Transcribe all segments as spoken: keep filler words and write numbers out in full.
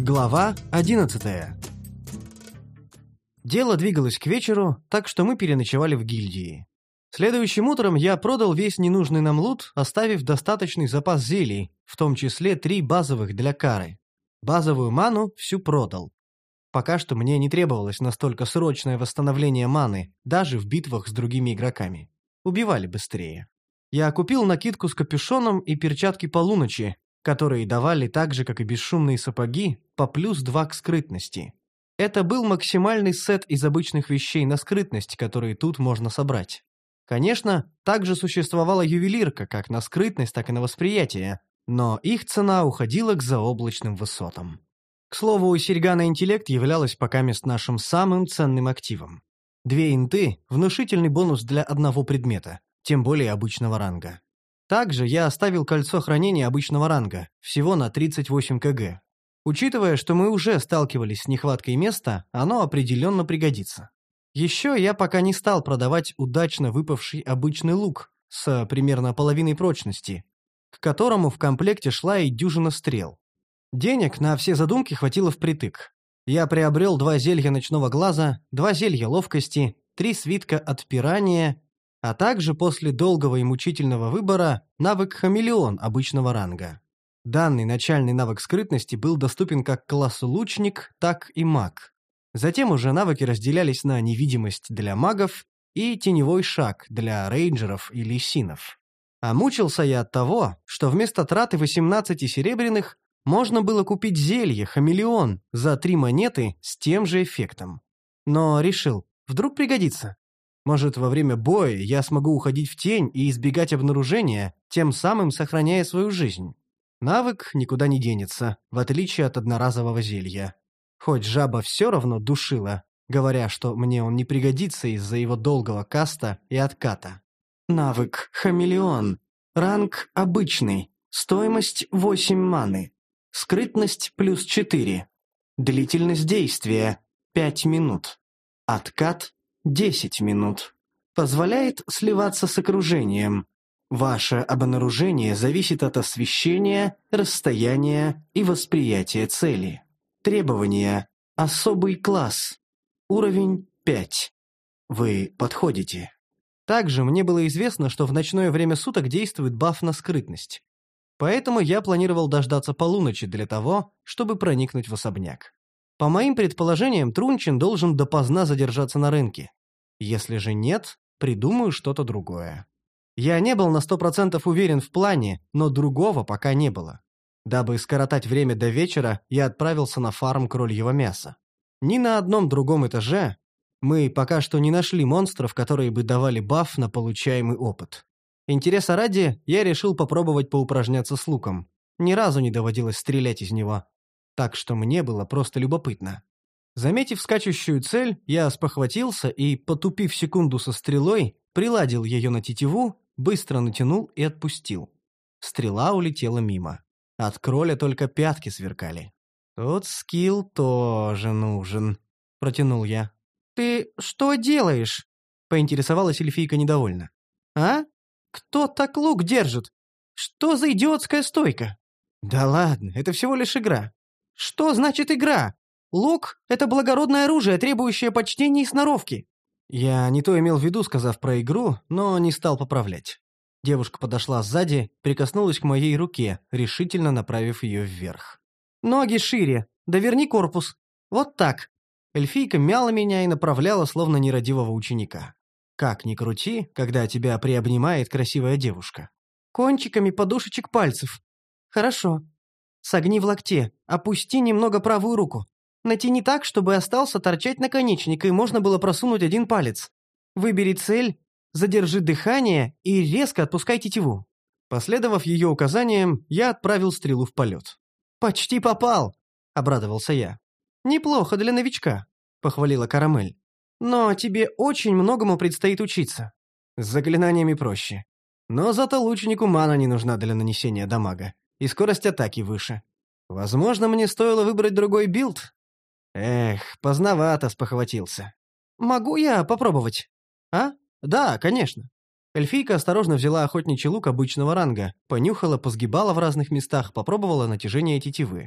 Глава одиннадцатая. Дело двигалось к вечеру, так что мы переночевали в гильдии. Следующим утром я продал весь ненужный нам лут, оставив достаточный запас зелий, в том числе три базовых для кары. Базовую ману всю продал. Пока что мне не требовалось настолько срочное восстановление маны, даже в битвах с другими игроками. Убивали быстрее. Я купил накидку с капюшоном и перчатки полуночи, которые давали так же, как и бесшумные сапоги, по плюс два к скрытности. Это был максимальный сет из обычных вещей на скрытность, которые тут можно собрать. Конечно, также существовала ювелирка, как на скрытность, так и на восприятие, но их цена уходила к заоблачным высотам. К слову, серьга на интеллект являлась покамест нашим самым ценным активом. Две инты – внушительный бонус для одного предмета, тем более обычного ранга. Также я оставил кольцо хранения обычного ранга, всего на тридцать восемь килограмм. Учитывая, что мы уже сталкивались с нехваткой места, оно определенно пригодится. Еще я пока не стал продавать удачно выпавший обычный лук с примерно половиной прочности, к которому в комплекте шла и дюжина стрел. Денег на все задумки хватило впритык. Я приобрел два зелья ночного глаза, два зелья ловкости, три свитка отпирания, а также после долгого и мучительного выбора навык хамелеон обычного ранга. Данный начальный навык скрытности был доступен как классу лучник, так и маг. Затем уже навыки разделялись на невидимость для магов и теневой шаг для рейнджеров и лисинов. А мучился я от того, что вместо траты восемнадцати серебряных можно было купить зелье хамелеон за три монеты с тем же эффектом. Но решил, вдруг пригодится. Может, во время боя я смогу уходить в тень и избегать обнаружения, тем самым сохраняя свою жизнь. Навык никуда не денется, в отличие от одноразового зелья. Хоть жаба все равно душила, говоря, что мне он не пригодится из-за его долгого каста и отката. Навык хамелеон. Ранг обычный. Стоимость восемь маны. Скрытность плюс четыре. Длительность действия пять минут. Откат десять минут. Позволяет сливаться с окружением. Ваше обнаружение зависит от освещения, расстояния и восприятия цели. Требования. Особый класс. Уровень пять. Вы подходите. Также мне было известно, что в ночное время суток действует баф на скрытность. Поэтому я планировал дождаться полуночи для того, чтобы проникнуть в особняк. По моим предположениям, Трунчин должен допоздна задержаться на рынке. Если же нет, придумаю что-то другое. Я не был на сто процентов уверен в плане, но другого пока не было. Дабы скоротать время до вечера, я отправился на фарм крольего мяса. Ни на одном другом этаже мы пока что не нашли монстров, которые бы давали баф на получаемый опыт. Интереса ради, я решил попробовать поупражняться с луком. Ни разу не доводилось стрелять из него. Так что мне было просто любопытно. Заметив скачущую цель, я спохватился и, потупив секунду со стрелой, приладил ее на тетиву, быстро натянул и отпустил. Стрела улетела мимо. От кроля только пятки сверкали. «Тут скилл тоже нужен», — протянул я. «Ты что делаешь?» — поинтересовалась эльфийка недовольно. «А? Кто так лук держит? Что за идиотская стойка?» «Да ладно, это всего лишь игра». «Что значит игра? Лук — это благородное оружие, требующее почтения и сноровки». Я не то имел в виду, сказав про игру, но не стал поправлять. Девушка подошла сзади, прикоснулась к моей руке, решительно направив ее вверх. «Ноги шире, доверни корпус. Вот так». Эльфийка мяла меня и направляла, словно нерадивого ученика. Как ни крути, когда тебя приобнимает красивая девушка. «Кончиками подушечек пальцев. Хорошо. Согни в локте, опусти немного правую руку. Натяни так, чтобы остался торчать наконечник, и можно было просунуть один палец. Выбери цель, задержи дыхание и резко отпускай тетиву». Последовав ее указаниям, я отправил стрелу в полет. «Почти попал», — обрадовался я. «Неплохо для новичка», — похвалила Карамель. «Но тебе очень многому предстоит учиться. С заклинаниями проще. Но зато лучнику мана не нужна для нанесения дамага, и скорость атаки выше. Возможно, мне стоило выбрать другой билд?» Эх, поздновато спохватился. «Могу я попробовать?» «А? Да, конечно». Эльфийка осторожно взяла охотничий лук обычного ранга, понюхала, позгибала в разных местах, попробовала натяжение тетивы.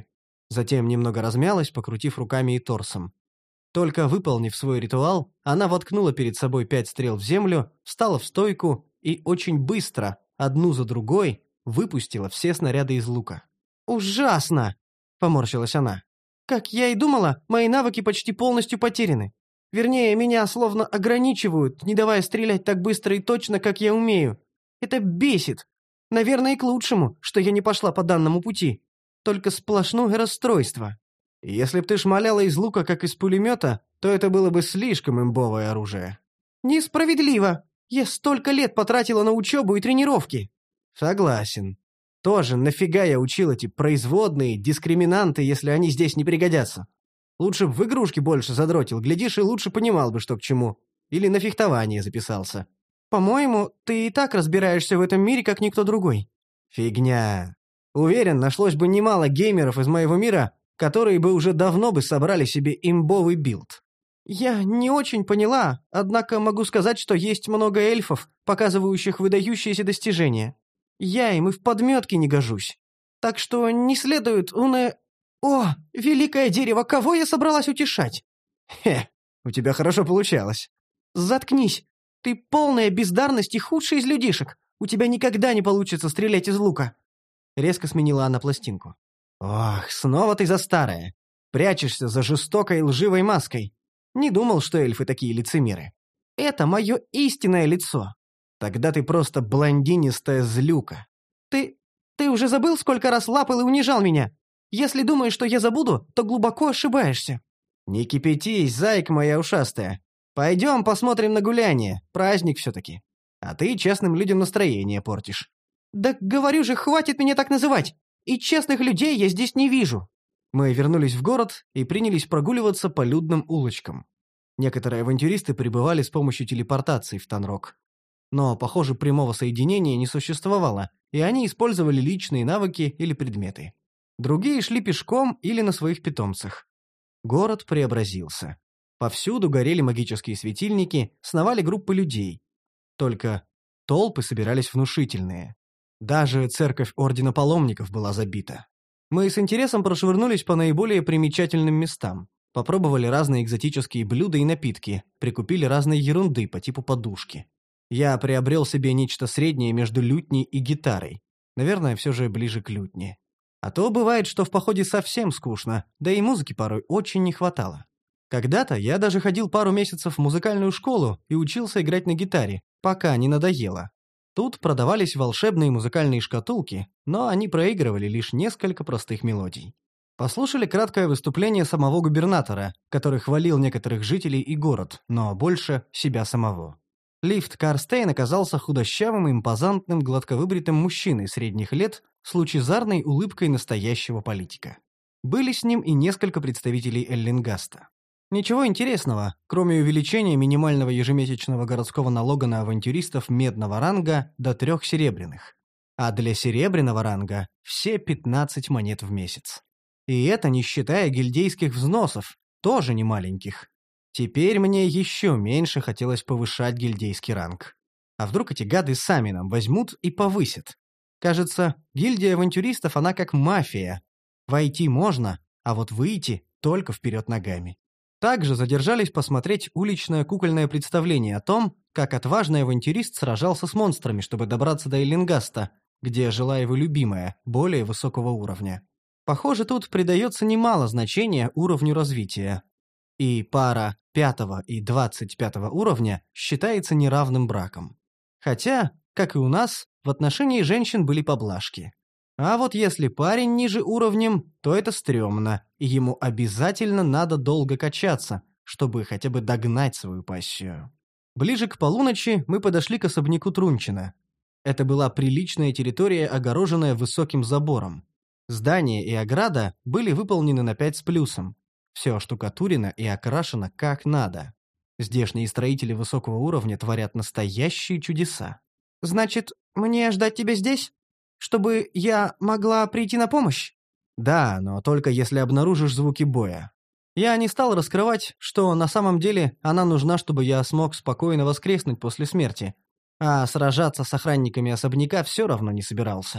Затем немного размялась, покрутив руками и торсом. Только выполнив свой ритуал, она воткнула перед собой пять стрел в землю, встала в стойку и очень быстро, одну за другой, выпустила все снаряды из лука. «Ужасно!» — поморщилась она. «Как я и думала, мои навыки почти полностью потеряны. Вернее, меня словно ограничивают, не давая стрелять так быстро и точно, как я умею. Это бесит. Наверное, и к лучшему, что я не пошла по данному пути. Только сплошное расстройство. Если б ты шмаляла из лука, как из пулемета, то это было бы слишком имбовое оружие». «Несправедливо. Я столько лет потратила на учебу и тренировки». «Согласен. Тоже нафига я учил эти производные, дискриминанты, если они здесь не пригодятся? Лучше б в игрушки больше задротил, глядишь, и лучше понимал бы, что к чему. Или на фехтование записался». «По-моему, ты и так разбираешься в этом мире, как никто другой». «Фигня. Уверен, нашлось бы немало геймеров из моего мира, которые бы уже давно бы собрали себе имбовый билд». «Я не очень поняла, однако могу сказать, что есть много эльфов, показывающих выдающиеся достижения. Я им и в подметке не гожусь. Так что не следует уне... О, великое дерево, кого я собралась утешать?» «Хе, у тебя хорошо получалось». «Заткнись. Ты полная бездарность и худший из людишек. У тебя никогда не получится стрелять из лука». Резко сменила она пластинку. «Ох, снова ты за старое. Прячешься за жестокой и лживой маской. Не думал, что эльфы такие лицемеры. Это мое истинное лицо. Тогда ты просто блондинистая злюка». «Ты... ты уже забыл, сколько раз лапал и унижал меня? Если думаешь, что я забуду, то глубоко ошибаешься». «Не кипятись, зайка моя ушастая. Пойдем посмотрим на гуляние, праздник все-таки. А ты честным людям настроение портишь». «Да говорю же, хватит меня так называть. И честных людей я здесь не вижу». Мы вернулись в город и принялись прогуливаться по людным улочкам. Некоторые авантюристы прибывали с помощью телепортации в Танрок. Но, похоже, прямого соединения не существовало, и они использовали личные навыки или предметы. Другие шли пешком или на своих питомцах. Город преобразился. Повсюду горели магические светильники, сновали группы людей. Только толпы собирались внушительные. Даже церковь Ордена Паломников была забита. Мы с интересом прошвырнулись по наиболее примечательным местам, попробовали разные экзотические блюда и напитки, прикупили разные ерунды по типу подушки. Я приобрел себе нечто среднее между лютней и гитарой. Наверное, все же ближе к лютне. А то бывает, что в походе совсем скучно, да и музыки порой очень не хватало. Когда-то я даже ходил пару месяцев в музыкальную школу и учился играть на гитаре, пока не надоело. Тут продавались волшебные музыкальные шкатулки, но они проигрывали лишь несколько простых мелодий. Послушали краткое выступление самого губернатора, который хвалил некоторых жителей и город, но больше себя самого. Лифт Карстейн оказался худощавым и импозантным гладковыбритым мужчиной средних лет с лучезарной улыбкой настоящего политика. Были с ним и несколько представителей Эллингаста. Ничего интересного, кроме увеличения минимального ежемесячного городского налога на авантюристов медного ранга до трех серебряных. А для серебряного ранга все пятнадцать монет в месяц. И это не считая гильдейских взносов, тоже не маленьких. Теперь мне еще меньше хотелось повышать гильдейский ранг. А вдруг эти гады сами нам возьмут и повысят? Кажется, гильдия авантюристов она как мафия. Войти можно, а вот выйти только вперед ногами. Также задержались посмотреть уличное кукольное представление о том, как отважный авантюрист сражался с монстрами, чтобы добраться до Эллингаста, где жила его любимая, более высокого уровня. Похоже, тут придается немало значения уровню развития. И пара пятого и двадцать пятого уровня считается неравным браком. Хотя, как и у нас, в отношении женщин были поблажки. А вот если парень ниже уровнем, то это стрёмно, и ему обязательно надо долго качаться, чтобы хотя бы догнать свою пассию. Ближе к полуночи мы подошли к особняку Трунчина. Это была приличная территория, огороженная высоким забором. Здание и ограда были выполнены на пять с плюсом. Все оштукатурено и окрашено как надо. Здешние строители высокого уровня творят настоящие чудеса. «Значит, мне ждать тебя здесь? Чтобы я могла прийти на помощь?» «Да, но только если обнаружишь звуки боя. Я не стал раскрывать, что на самом деле она нужна, чтобы я смог спокойно воскреснуть после смерти, а сражаться с охранниками особняка все равно не собирался.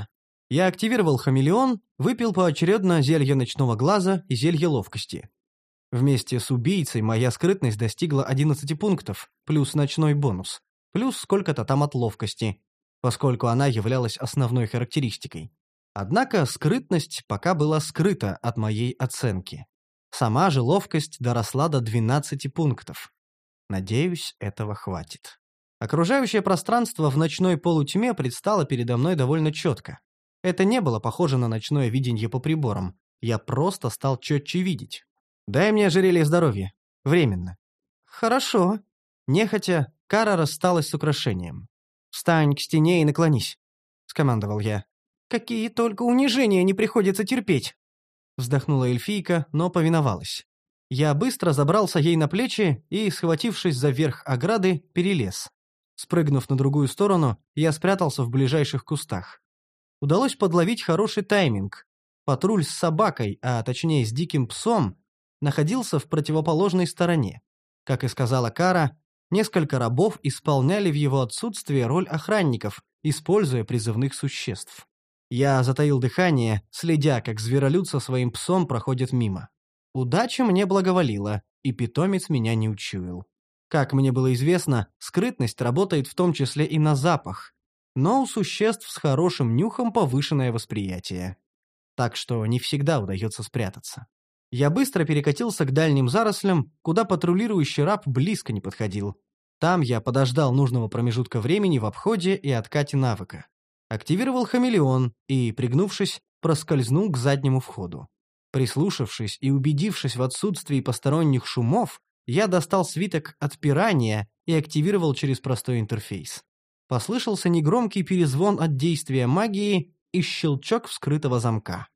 Я активировал хамелеон, выпил поочередно зелье ночного глаза и зелье ловкости. Вместе с убийцей моя скрытность достигла одиннадцати пунктов, плюс ночной бонус, плюс сколько-то там от ловкости, поскольку она являлась основной характеристикой. Однако скрытность пока была скрыта от моей оценки. Сама же ловкость доросла до двенадцати пунктов. Надеюсь, этого хватит. Окружающее пространство в ночной полутьме предстало передо мной довольно четко. Это не было похоже на ночное видение по приборам. Я просто стал четче видеть. «Дай мне ожерелье здоровья. Временно». «Хорошо». Нехотя, Кара рассталась с украшением. «Встань к стене и наклонись», — скомандовал я. «Какие только унижения не приходится терпеть!» Вздохнула эльфийка, но повиновалась. Я быстро забрался ей на плечи и, схватившись за верх ограды, перелез. Спрыгнув на другую сторону, я спрятался в ближайших кустах. Удалось подловить хороший тайминг. Патруль с собакой, а точнее с диким псом, находился в противоположной стороне. Как и сказала Кара, несколько рабов исполняли в его отсутствие роль охранников, используя призывных существ. Я затаил дыхание, следя, как зверолюд со своим псом проходит мимо. Удача мне благоволила, и питомец меня не учуял. Как мне было известно, скрытность работает в том числе и на запах, но у существ с хорошим нюхом повышенное восприятие. Так что не всегда удается спрятаться. Я быстро перекатился к дальним зарослям, куда патрулирующий раб близко не подходил. Там я подождал нужного промежутка времени в обходе и откате навыка. Активировал хамелеон и, пригнувшись, проскользнул к заднему входу. Прислушавшись и убедившись в отсутствии посторонних шумов, я достал свиток отпирания и активировал через простой интерфейс. Послышался негромкий перезвон от действия магии и щелчок вскрытого замка.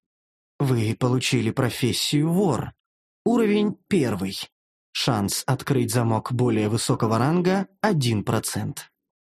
Вы получили профессию вор. Уровень первый. Шанс открыть замок более высокого ранга – один процент.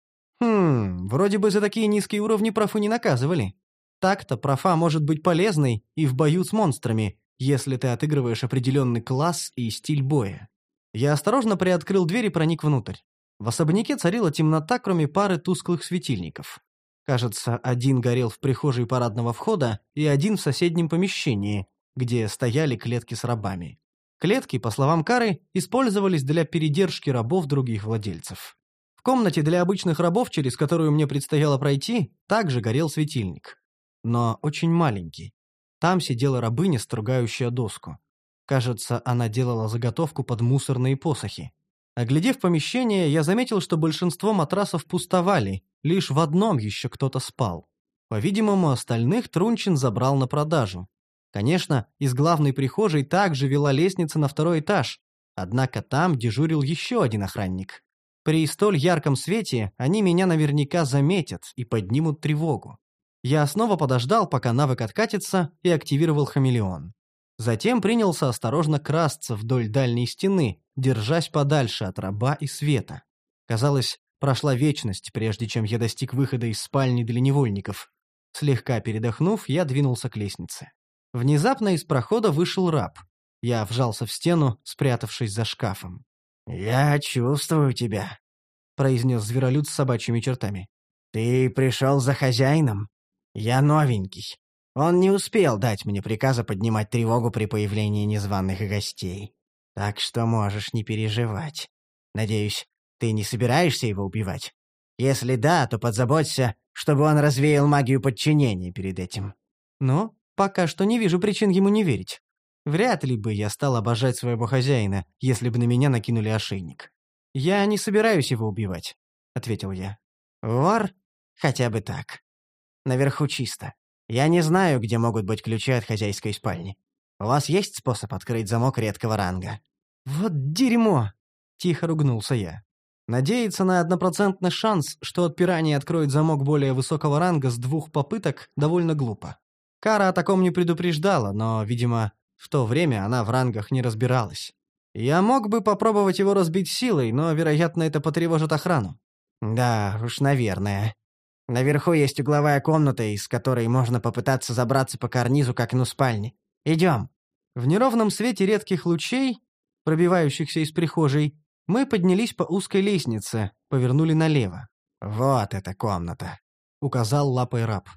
Хм, вроде бы за такие низкие уровни профу не наказывали. Так-то профа может быть полезной и в бою с монстрами, если ты отыгрываешь определенный класс и стиль боя. Я осторожно приоткрыл дверь и проник внутрь. В особняке царила темнота, кроме пары тусклых светильников. Кажется, один горел в прихожей парадного входа и один в соседнем помещении, где стояли клетки с рабами. Клетки, по словам Кары, использовались для передержки рабов других владельцев. В комнате для обычных рабов, через которую мне предстояло пройти, также горел светильник. Но очень маленький. Там сидела рабыня, стругающая доску. Кажется, она делала заготовку под мусорные посохи. Оглядев помещение, я заметил, что большинство матрасов пустовали, лишь в одном еще кто-то спал. По-видимому, остальных Трунчин забрал на продажу. Конечно, из главной прихожей также вела лестница на второй этаж, однако там дежурил еще один охранник. При столь ярком свете они меня наверняка заметят и поднимут тревогу. Я снова подождал, пока навык откатится, и активировал хамелеон. Затем принялся осторожно красться вдоль дальней стены, держась подальше от раба и света. Казалось, прошла вечность, прежде чем я достиг выхода из спальни для невольников. Слегка передохнув, я двинулся к лестнице. Внезапно из прохода вышел раб. Я вжался в стену, спрятавшись за шкафом. «Я чувствую тебя», — произнес зверолюд с собачьими чертами. «Ты пришел за хозяином? Я новенький. Он не успел дать мне приказа поднимать тревогу при появлении незваных гостей. Так что можешь не переживать. Надеюсь, ты не собираешься его убивать? Если да, то подзаботься, чтобы он развеял магию подчинения перед этим». «Но пока что не вижу причин ему не верить. Вряд ли бы я стал обожать своего хозяина, если бы на меня накинули ошейник. Я не собираюсь его убивать», — ответил я. «Вор? Хотя бы так. Наверху чисто. Я не знаю, где могут быть ключи от хозяйской спальни. У вас есть способ открыть замок редкого ранга?» «Вот дерьмо!» — тихо ругнулся я. Надеяться на однопроцентный шанс, что отпирание откроет замок более высокого ранга с двух попыток, довольно глупо. Кара о таком не предупреждала, но, видимо, в то время она в рангах не разбиралась. Я мог бы попробовать его разбить силой, но, вероятно, это потревожит охрану. Да, уж, наверное. Наверху есть угловая комната, из которой можно попытаться забраться по карнизу к окну спальни. Идем. В неровном свете редких лучей, пробивающихся из прихожей, мы поднялись по узкой лестнице, повернули налево. «Вот эта комната», — указал лапой раб.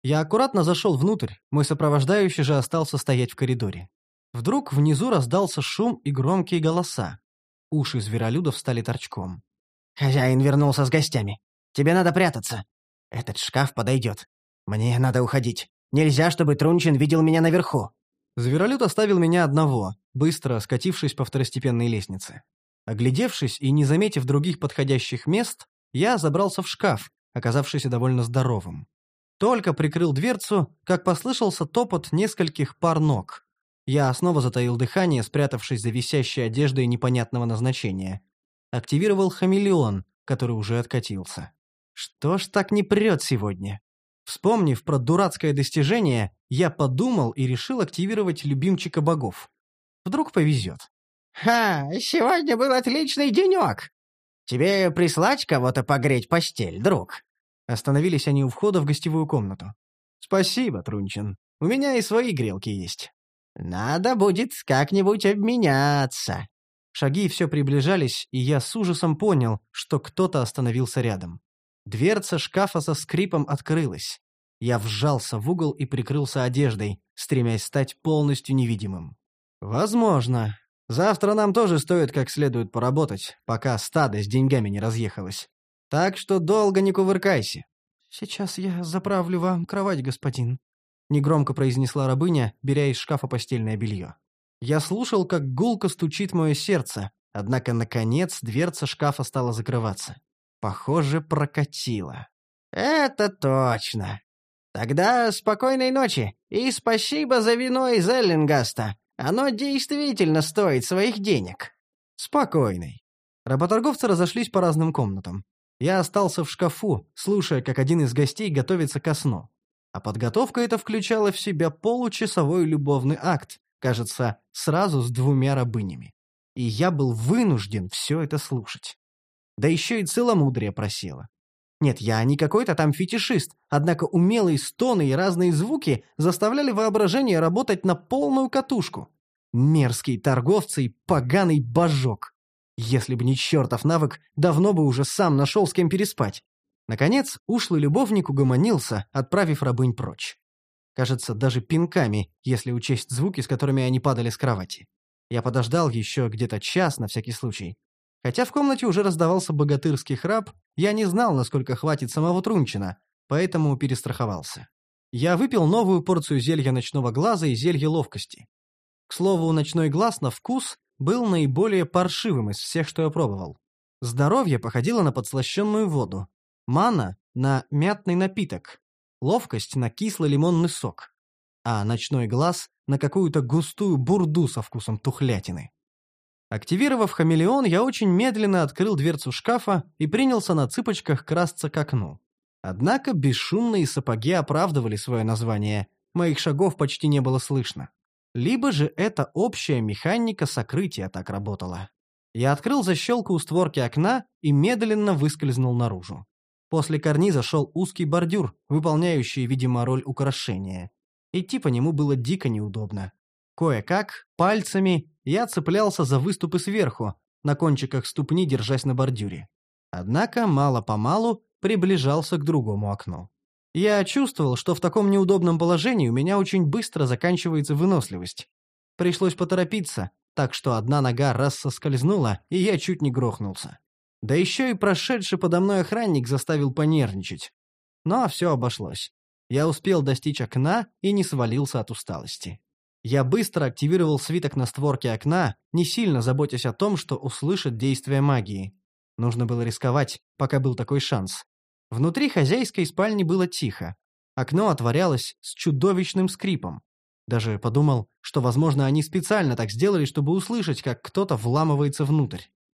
Я аккуратно зашел внутрь, мой сопровождающий же остался стоять в коридоре. Вдруг внизу раздался шум и громкие голоса. Уши зверолюдов стали торчком. «Хозяин вернулся с гостями. Тебе надо прятаться. Этот шкаф подойдет. Мне надо уходить. Нельзя, чтобы Трунчин видел меня наверху». Зверолюд оставил меня одного, быстро скатившись по второстепенной лестнице. Оглядевшись и не заметив других подходящих мест, я забрался в шкаф, оказавшийся довольно здоровым. Только прикрыл дверцу, как послышался топот нескольких пар ног. Я снова затаил дыхание, спрятавшись за висящей одеждой непонятного назначения. Активировал хамелеон, который уже откатился. Что ж так не прет сегодня? Вспомнив про дурацкое достижение, я подумал и решил активировать любимчика богов. Вдруг повезет. «Ха, сегодня был отличный денек. Тебе прислать кого-то погреть постель, друг?» Остановились они у входа в гостевую комнату. «Спасибо, Трунчин. У меня и свои грелки есть». «Надо будет как-нибудь обменяться». Шаги все приближались, и я с ужасом понял, что кто-то остановился рядом. Дверца шкафа со скрипом открылась. Я вжался в угол и прикрылся одеждой, стремясь стать полностью невидимым. «Возможно. Завтра нам тоже стоит как следует поработать, пока стадо с деньгами не разъехалось. Так что долго не кувыркайся». «Сейчас я заправлю вам кровать, господин», — негромко произнесла рабыня, беря из шкафа постельное белье. Я слушал, как гулко стучит мое сердце, однако, наконец, дверца шкафа стала закрываться. Похоже, прокатило. «Это точно. Тогда спокойной ночи и спасибо за вино из Эллингаста. Оно действительно стоит своих денег». «Спокойной». Работорговцы разошлись по разным комнатам. Я остался в шкафу, слушая, как один из гостей готовится ко сну. А подготовка эта включала в себя получасовой любовный акт, кажется, сразу с двумя рабынями. И я был вынужден все это слушать. Да еще и целомудрие просело. Нет, я не какой-то там фетишист, однако умелые стоны и разные звуки заставляли воображение работать на полную катушку. Мерзкие торговцы и поганый божок. Если бы не чертов навык, давно бы уже сам нашел с кем переспать. Наконец, ушлый любовник угомонился, отправив рабынь прочь. Кажется, даже пинками, если учесть звуки, с которыми они падали с кровати. Я подождал еще где-то час на всякий случай. Хотя в комнате уже раздавался богатырский храп, я не знал, насколько хватит самого Трунчина, поэтому перестраховался. Я выпил новую порцию зелья ночного глаза и зелья ловкости. К слову, ночной глаз на вкус был наиболее паршивым из всех, что я пробовал. Здоровье походило на подслащенную воду, мана — на мятный напиток, ловкость — на кислый лимонный сок, а ночной глаз — на какую-то густую бурду со вкусом тухлятины. Активировав хамелеон, я очень медленно открыл дверцу шкафа и принялся на цыпочках красться к окну. Однако бесшумные сапоги оправдывали свое название, моих шагов почти не было слышно. Либо же эта общая механика сокрытия так работала. Я открыл защелку у створки окна и медленно выскользнул наружу. После карниза шел узкий бордюр, выполняющий, видимо, роль украшения. Идти по нему было дико неудобно. Кое-как, пальцами, я цеплялся за выступы сверху, на кончиках ступни держась на бордюре. Однако мало-помалу приближался к другому окну. Я чувствовал, что в таком неудобном положении у меня очень быстро заканчивается выносливость. Пришлось поторопиться, так что одна нога раз соскользнула, и я чуть не грохнулся. Да еще и прошедший подо мной охранник заставил понервничать. Но все обошлось. Я успел достичь окна и не свалился от усталости. Я быстро активировал свиток на створке окна, не сильно заботясь о том, что услышит действие магии. Нужно было рисковать, пока был такой шанс. Внутри хозяйской спальни было тихо. Окно отворялось с чудовищным скрипом. Даже подумал, что, возможно, они специально так сделали, чтобы услышать, как кто-то вламывается внутрь.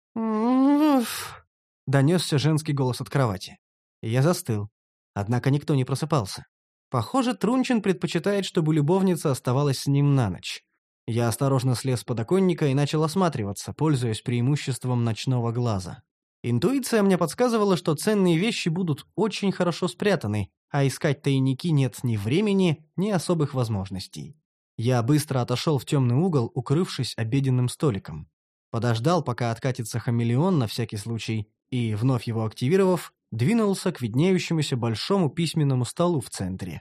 «Уф!» — донесся женский голос от кровати. Я застыл. Однако никто не просыпался. Похоже, Трунчин предпочитает, чтобы любовница оставалась с ним на ночь. Я осторожно слез с подоконника и начал осматриваться, пользуясь преимуществом ночного глаза. Интуиция мне подсказывала, что ценные вещи будут очень хорошо спрятаны, а искать тайники нет ни времени, ни особых возможностей. Я быстро отошел в темный угол, укрывшись обеденным столиком. Подождал, пока откатится хамелеон на всякий случай, и, вновь его активировав, двинулся к виднеющемуся большому письменному столу в центре.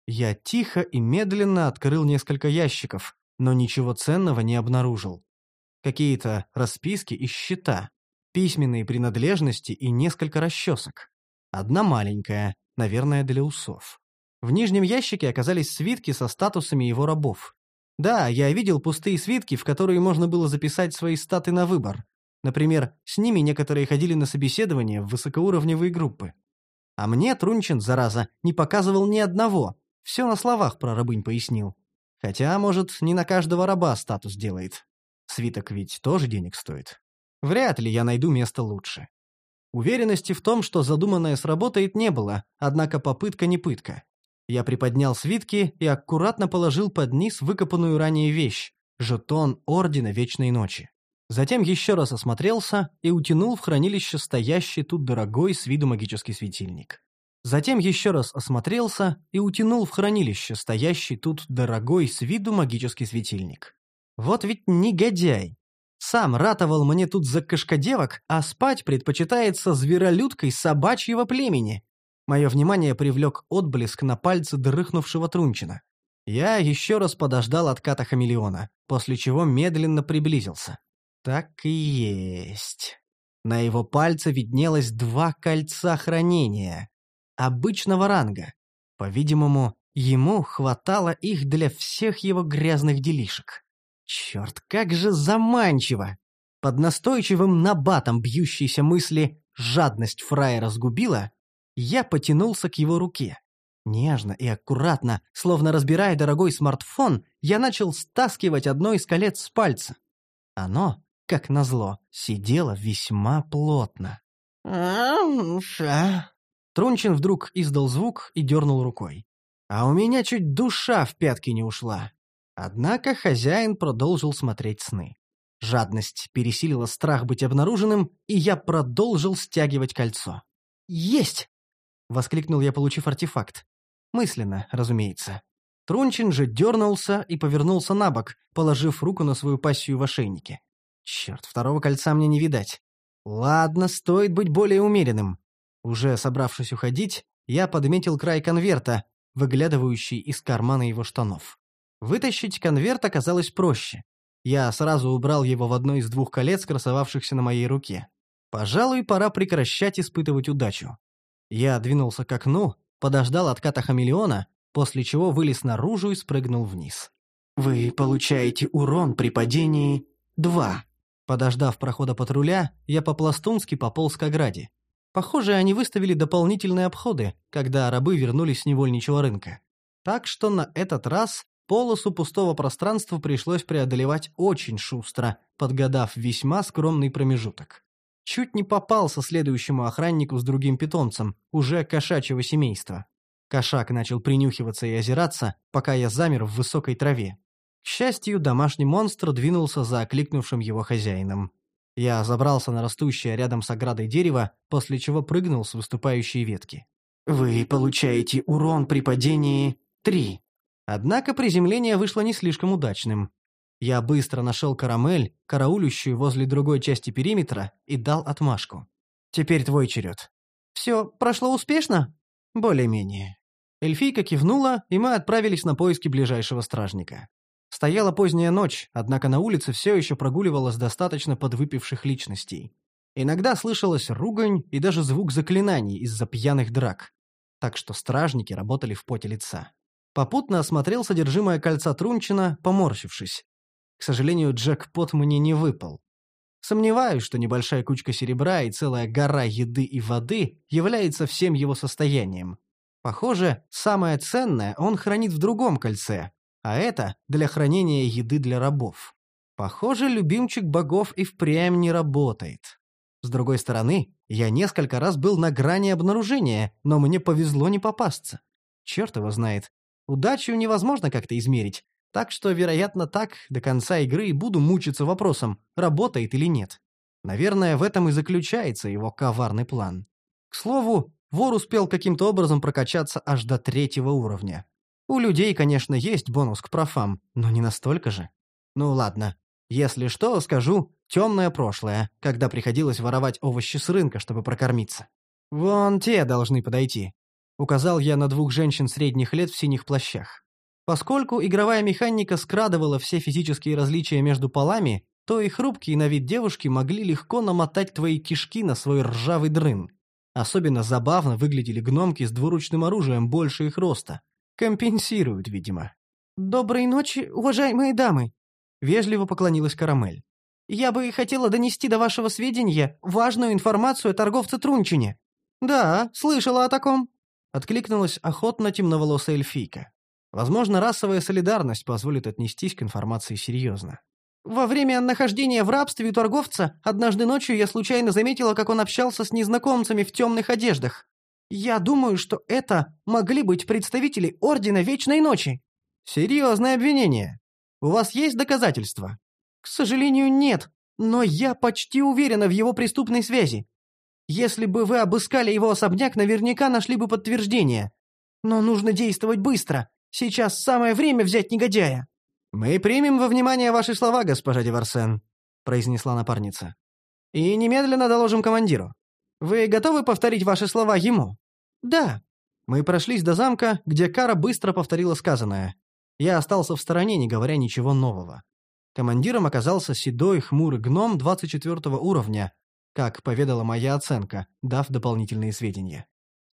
Я тихо и медленно открыл несколько ящиков, но ничего ценного не обнаружил. Какие-то расписки и счета, письменные принадлежности и несколько расчесок. Одна маленькая, наверное, для усов. В нижнем ящике оказались свитки со статусами его рабов. Да, я видел пустые свитки, в которые можно было записать свои статы на выбор. Например, с ними некоторые ходили на собеседование в высокоуровневые группы. А мне Трунчин, зараза, не показывал ни одного, все на словах про рабынь пояснил. Хотя, может, не на каждого раба статус делает. Свиток ведь тоже денег стоит. Вряд ли я найду место лучше. Уверенности в том, что задуманное сработает, не было, однако попытка не пытка. Я приподнял свитки и аккуратно положил под низ выкопанную ранее вещь — жетон Ордена Вечной Ночи. Затем еще раз осмотрелся и утянул в хранилище стоящий тут дорогой с виду магический светильник. Затем еще раз осмотрелся и утянул в хранилище стоящий тут дорогой с виду магический светильник. Вот ведь негодяй! Сам ратовал мне тут за кошкодевок, а спать предпочитает со зверолюдкой собачьего племени. Мое внимание привлек отблеск на пальце дрыхнувшего Трунчина. Я еще раз подождал отката хамелеона, после чего медленно приблизился. Так и есть. На его пальце виднелось два кольца хранения. Обычного ранга. По-видимому, ему хватало их для всех его грязных делишек. Черт, как же заманчиво! Под настойчивым набатом бьющейся мысли «жадность фраера сгубила», я потянулся к его руке. Нежно и аккуратно, словно разбирая дорогой смартфон, я начал стаскивать одно из колец с пальца. Оно, как назло, сидело весьма плотно. Трунчин вдруг издал звук и дернул рукой. А у меня чуть душа в пятки не ушла. Однако хозяин продолжил смотреть сны. Жадность пересилила страх быть обнаруженным, и я продолжил стягивать кольцо. «Есть!» — воскликнул я, получив артефакт. Мысленно, разумеется. Трунчин же дернулся и повернулся на бок, положив руку на свою пассию в ошейнике. Черт, второго кольца мне не видать. Ладно, стоит быть более умеренным. Уже собравшись уходить, я подметил край конверта, выглядывающий из кармана его штанов. Вытащить конверт оказалось проще. Я сразу убрал его в одно из двух колец, красовавшихся на моей руке. Пожалуй, пора прекращать испытывать удачу. Я двинулся к окну, подождал отката хамелеона, после чего вылез наружу и спрыгнул вниз. «Вы получаете урон при падении два». Подождав прохода патруля, я по-пластунски пополз к ограде. Похоже, они выставили дополнительные обходы, когда рабы вернулись с невольничьего рынка. Так что на этот раз полосу пустого пространства пришлось преодолевать очень шустро, подгадав весьма скромный промежуток. Чуть не попался следующему охраннику с другим питомцем, уже кошачьего семейства. Кошак начал принюхиваться и озираться, пока я замер в высокой траве. К счастью, домашний монстр двинулся за окликнувшим его хозяином. Я забрался на растущее рядом с оградой дерево, после чего прыгнул с выступающей ветки. «Вы получаете урон при падении три». Однако приземление вышло не слишком удачным. Я быстро нашел карамель, караулющую возле другой части периметра, и дал отмашку. «Теперь твой черед». «Все прошло успешно?» «Более-менее». Эльфийка кивнула, и мы отправились на поиски ближайшего стражника. Стояла поздняя ночь, однако на улице все еще прогуливалось достаточно подвыпивших личностей. Иногда слышалась ругань и даже звук заклинаний из-за пьяных драк. Так что стражники работали в поте лица. Попутно осмотрел содержимое кольца Трунчина, поморщившись. К сожалению, джекпот мне не выпал. Сомневаюсь, что небольшая кучка серебра и целая гора еды и воды является всем его состоянием. Похоже, самое ценное он хранит в другом кольце, а это для хранения еды для рабов. Похоже, любимчик богов и впрямь не работает. С другой стороны, я несколько раз был на грани обнаружения, но мне повезло не попасться. Черт его знает. Удачу невозможно как-то измерить, так что, вероятно, так до конца игры и буду мучиться вопросом, работает или нет. Наверное, в этом и заключается его коварный план. К слову, вор успел каким-то образом прокачаться аж до третьего уровня. У людей, конечно, есть бонус к профам, но не настолько же. Ну ладно, если что, скажу, темное прошлое, когда приходилось воровать овощи с рынка, чтобы прокормиться. Вон те должны подойти. — указал я на двух женщин средних лет в синих плащах. Поскольку игровая механика скрадывала все физические различия между полами, то и хрупкие на вид девушки могли легко намотать твои кишки на свой ржавый дрын. Особенно забавно выглядели гномки с двуручным оружием больше их роста. Компенсируют, видимо. «Доброй ночи, уважаемые дамы!» — вежливо поклонилась Карамель. «Я бы хотела донести до вашего сведения важную информацию о торговце Трунчине». «Да, слышала о таком», — откликнулась охотно темноволосая эльфийка. Возможно, расовая солидарность позволит отнестись к информации серьезно. «Во время нахождения в рабстве у торговца однажды ночью я случайно заметила, как он общался с незнакомцами в темных одеждах. Я думаю, что это могли быть представители Ордена Вечной Ночи». «Серьезное обвинение. У вас есть доказательства?» «К сожалению, нет, но я почти уверена в его преступной связи. Если бы вы обыскали его особняк, наверняка нашли бы подтверждение. Но нужно действовать быстро. Сейчас самое время взять негодяя». «Мы примем во внимание ваши слова, госпожа Деварсен», — произнесла напарница. «И немедленно доложим командиру. Вы готовы повторить ваши слова ему?» «Да». Мы прошлись до замка, где Кара быстро повторила сказанное. Я остался в стороне, не говоря ничего нового. Командиром оказался седой, хмурый гном двадцать четвёртого уровня, как поведала моя оценка, дав дополнительные сведения.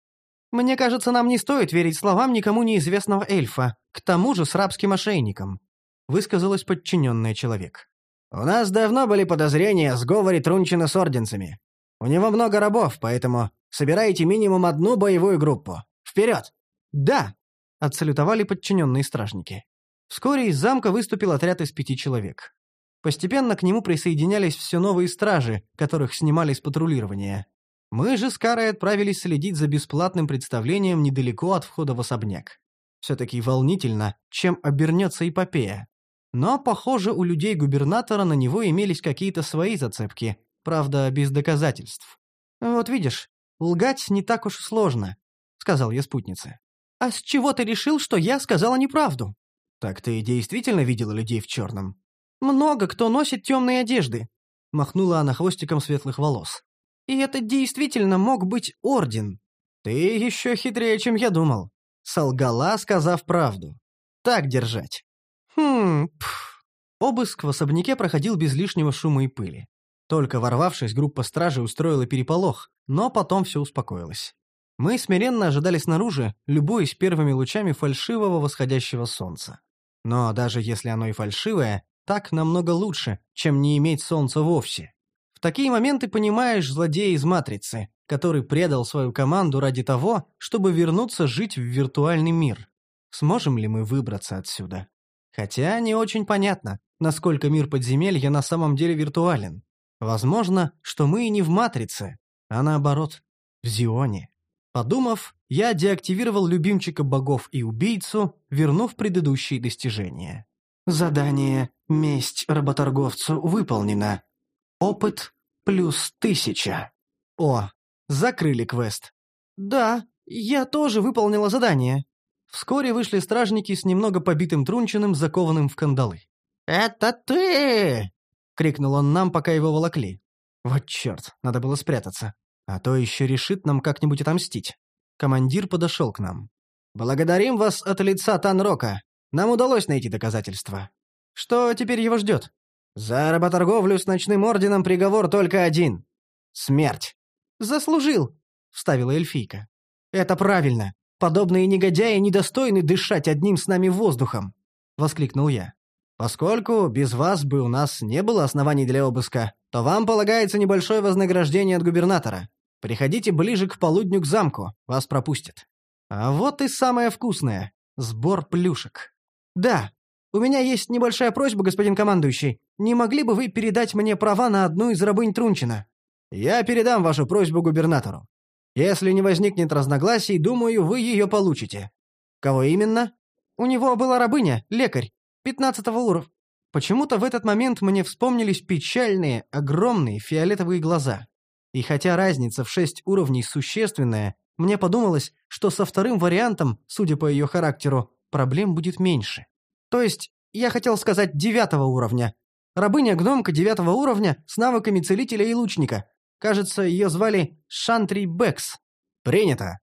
«Мне кажется, нам не стоит верить словам никому неизвестного эльфа, к тому же с рабским ошейником», — высказалась подчиненная человек. «У нас давно были подозрения о сговоре Трунчина с орденцами. У него много рабов, поэтому собирайте минимум одну боевую группу. Вперед!» «Да!» — отсалютовали подчиненные стражники. Вскоре из замка выступил отряд из пяти человек. Постепенно к нему присоединялись все новые стражи, которых снимали с патрулирования. Мы же с Карой отправились следить за бесплатным представлением недалеко от входа в особняк. Все-таки волнительно, чем обернется эпопея. Но, похоже, у людей губернатора на него имелись какие-то свои зацепки, правда, без доказательств. «Вот видишь, лгать не так уж сложно», — сказал я спутнице. «А с чего ты решил, что я сказала неправду?» «Так ты действительно видела людей в черном?» «Много кто носит темные одежды», — махнула она хвостиком светлых волос. «И это действительно мог быть орден». «Ты еще хитрее, чем я думал», — солгала, сказав правду. «Так держать». «Хм, пф». Обыск в особняке проходил без лишнего шума и пыли. Только ворвавшись, группа стражи устроила переполох, но потом все успокоилось. Мы смиренно ожидали снаружи, любуясь первыми лучами фальшивого восходящего солнца. Но даже если оно и фальшивое, так намного лучше, чем не иметь солнца вовсе. В такие моменты понимаешь злодея из «Матрицы», который предал свою команду ради того, чтобы вернуться жить в виртуальный мир. Сможем ли мы выбраться отсюда? Хотя не очень понятно, насколько мир подземелья на самом деле виртуален. Возможно, что мы и не в «Матрице», а наоборот, в Зионе. Подумав, я деактивировал любимчика богов и убийцу, вернув предыдущие достижения. Задание «Месть работорговцу» выполнено. Опыт плюс тысяча. О, закрыли квест. Да, я тоже выполнила задание. Вскоре вышли стражники с немного побитым Трунчиным, закованным в кандалы. «Это ты!» — крикнул он нам, пока его волокли. Вот черт, надо было спрятаться. А то еще решит нам как-нибудь отомстить. Командир подошел к нам. «Благодарим вас от лица Танрока. Нам удалось найти доказательства. Что теперь его ждет?» «За работорговлю с ночным орденом приговор только один. Смерть». «Заслужил», — вставила эльфийка. «Это правильно. Подобные негодяи недостойны дышать одним с нами воздухом», — воскликнул я. «Поскольку без вас бы у нас не было оснований для обыска, то вам полагается небольшое вознаграждение от губернатора. Приходите ближе к полудню к замку, вас пропустят. А вот и самое вкусное — сбор плюшек. Да, у меня есть небольшая просьба, господин командующий. Не могли бы вы передать мне права на одну из рабынь Трунчина? Я передам вашу просьбу губернатору. Если не возникнет разногласий, думаю, вы ее получите. Кого именно? У него была рабыня, лекарь, пятнадцатого уровня. Почему-то в этот момент мне вспомнились печальные, огромные фиолетовые глаза. И хотя разница в шесть уровней существенная, мне подумалось, что со вторым вариантом, судя по ее характеру, проблем будет меньше. То есть, я хотел сказать девятого уровня. Рабыня-гномка девятого уровня с навыками целителя и лучника. Кажется, ее звали Шантри Бэкс. Принято. В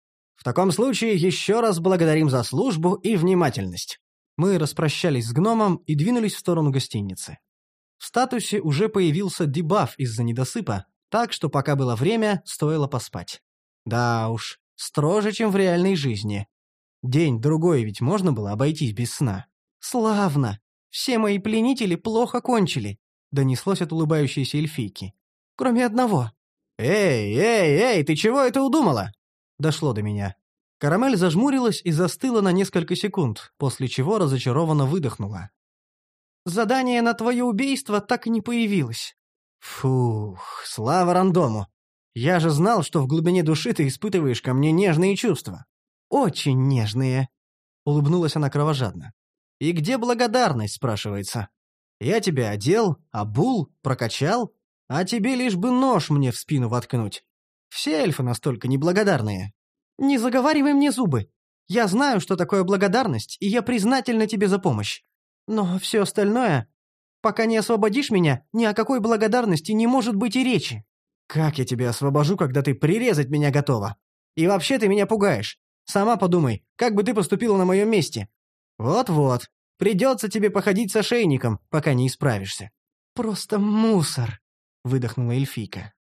таком случае еще раз благодарим за службу и внимательность». Мы распрощались с гномом и двинулись в сторону гостиницы. В статусе уже появился дебаф из-за недосыпа, так что пока было время, стоило поспать. Да уж, строже, чем в реальной жизни. День-другой ведь можно было обойтись без сна. «Славно! Все мои пленители плохо кончили», — донеслось от улыбающейся эльфийки. «Кроме одного». «Эй, эй, эй, ты чего это удумала?» Дошло до меня. Карамель зажмурилась и застыла на несколько секунд, после чего разочарованно выдохнула. «Задание на твое убийство так и не появилось». «Фух, слава рандому. Я же знал, что в глубине души ты испытываешь ко мне нежные чувства». «Очень нежные», — улыбнулась она кровожадно. «И где благодарность?» — спрашивается. «Я тебя одел, обул, прокачал, а тебе лишь бы нож мне в спину воткнуть. Все эльфы настолько неблагодарные». «Не заговаривай мне зубы. Я знаю, что такое благодарность, и я признательна тебе за помощь. Но все остальное... Пока не освободишь меня, ни о какой благодарности не может быть и речи». «Как я тебя освобожу, когда ты прирезать меня готова? И вообще ты меня пугаешь. Сама подумай, как бы ты поступила на моем месте?» «Вот-вот. Придется тебе походить с ошейником, пока не исправишься». «Просто мусор», — выдохнула эльфийка.